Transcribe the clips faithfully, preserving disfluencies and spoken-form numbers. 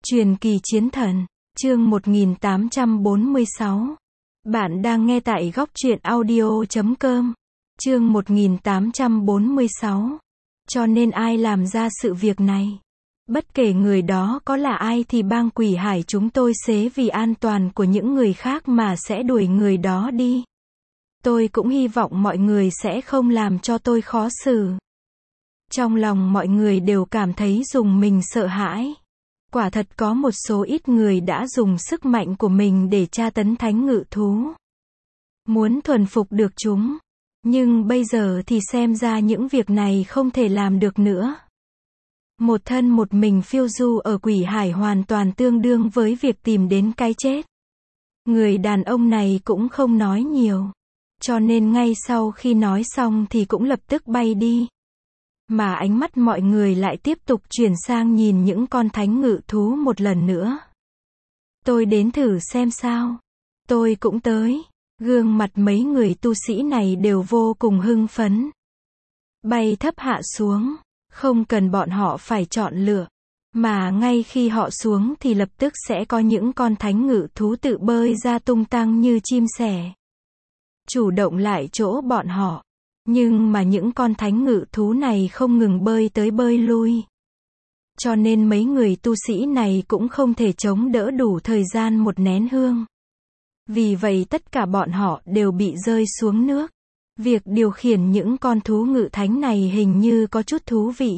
Truyền kỳ chiến thần, chương một nghìn tám trăm bốn mươi sáu. Bạn đang nghe tại góc truyện audio chấm com. Chương một nghìn tám trăm bốn mươi sáu. Cho nên ai làm ra sự việc này? Bất kể người đó có là ai thì bang Quỷ Hải chúng tôi sẽ vì an toàn của những người khác mà sẽ đuổi người đó đi. Tôi cũng hy vọng mọi người sẽ không làm cho tôi khó xử. Trong lòng mọi người đều cảm thấy rùng mình sợ hãi. Quả thật có một số ít người đã dùng sức mạnh của mình để tra tấn thánh ngự thú. Muốn thuần phục được chúng. Nhưng bây giờ thì xem ra những việc này không thể làm được nữa. Một thân một mình phiêu du ở Quỷ Hải hoàn toàn tương đương với việc tìm đến cái chết. Người đàn ông này cũng không nói nhiều. Cho nên ngay sau khi nói xong thì cũng lập tức bay đi. Mà ánh mắt mọi người lại tiếp tục chuyển sang nhìn những con thánh ngự thú một lần nữa. Tôi đến thử xem sao. Tôi cũng tới. Gương mặt mấy người tu sĩ này đều vô cùng hưng phấn. Bay thấp hạ xuống. Không cần bọn họ phải chọn lựa. Mà ngay khi họ xuống thì lập tức sẽ có những con thánh ngự thú tự bơi ra tung tăng như chim sẻ. Chủ động lại chỗ bọn họ. Nhưng mà những con thánh ngự thú này không ngừng bơi tới bơi lui. Cho nên mấy người tu sĩ này cũng không thể chống đỡ đủ thời gian một nén hương. Vì vậy tất cả bọn họ đều bị rơi xuống nước. Việc điều khiển những con thú ngự thánh này hình như có chút thú vị.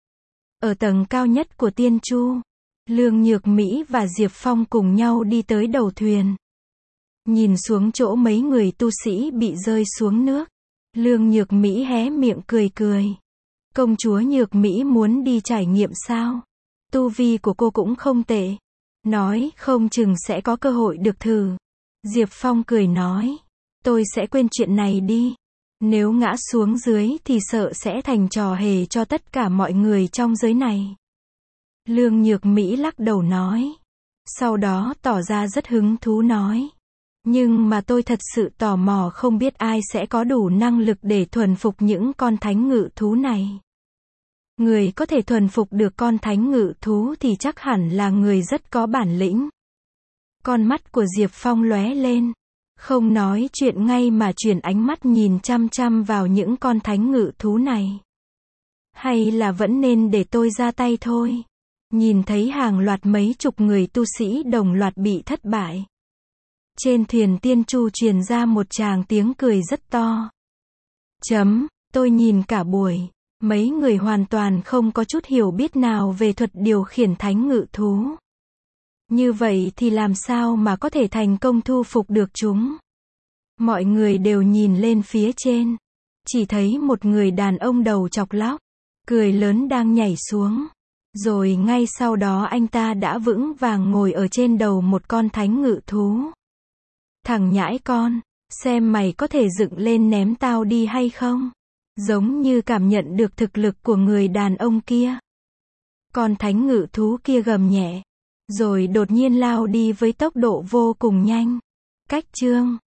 Ở tầng cao nhất của Tiên Chu, Lương Nhược Mỹ và Diệp Phong cùng nhau đi tới đầu thuyền. Nhìn xuống chỗ mấy người tu sĩ bị rơi xuống nước. Lương Nhược Mỹ hé miệng cười cười. Công chúa Nhược Mỹ muốn đi trải nghiệm sao? Tu vi của cô cũng không tệ. Nói không chừng sẽ có cơ hội được thử. Diệp Phong cười nói. Tôi sẽ quên chuyện này đi. Nếu ngã xuống dưới thì sợ sẽ thành trò hề cho tất cả mọi người trong giới này. Lương Nhược Mỹ lắc đầu nói. Sau đó tỏ ra rất hứng thú nói. Nhưng mà tôi thật sự tò mò không biết ai sẽ có đủ năng lực để thuần phục những con thánh ngự thú này. Người có thể thuần phục được con thánh ngự thú thì chắc hẳn là người rất có bản lĩnh. Con mắt của Diệp Phong lóe lên. Không nói chuyện ngay mà chuyển ánh mắt nhìn chăm chăm vào những con thánh ngự thú này. Hay là vẫn nên để tôi ra tay thôi. Nhìn thấy hàng loạt mấy chục người tu sĩ đồng loạt bị thất bại. Trên thuyền Tiên Chu truyền ra một tràng tiếng cười rất to. Chấm, tôi nhìn cả buổi, mấy người hoàn toàn không có chút hiểu biết nào về thuật điều khiển thánh ngự thú. Như vậy thì làm sao mà có thể thành công thu phục được chúng? Mọi người đều nhìn lên phía trên. Chỉ thấy một người đàn ông đầu chọc lóc, cười lớn đang nhảy xuống. Rồi ngay sau đó anh ta đã vững vàng ngồi ở trên đầu một con thánh ngự thú. Thằng nhãi con, xem mày có thể dựng lên ném tao đi hay không? Giống như cảm nhận được thực lực của người đàn ông kia. Con thánh ngự thú kia gầm nhẹ. Rồi đột nhiên lao đi với tốc độ vô cùng nhanh. Cách chương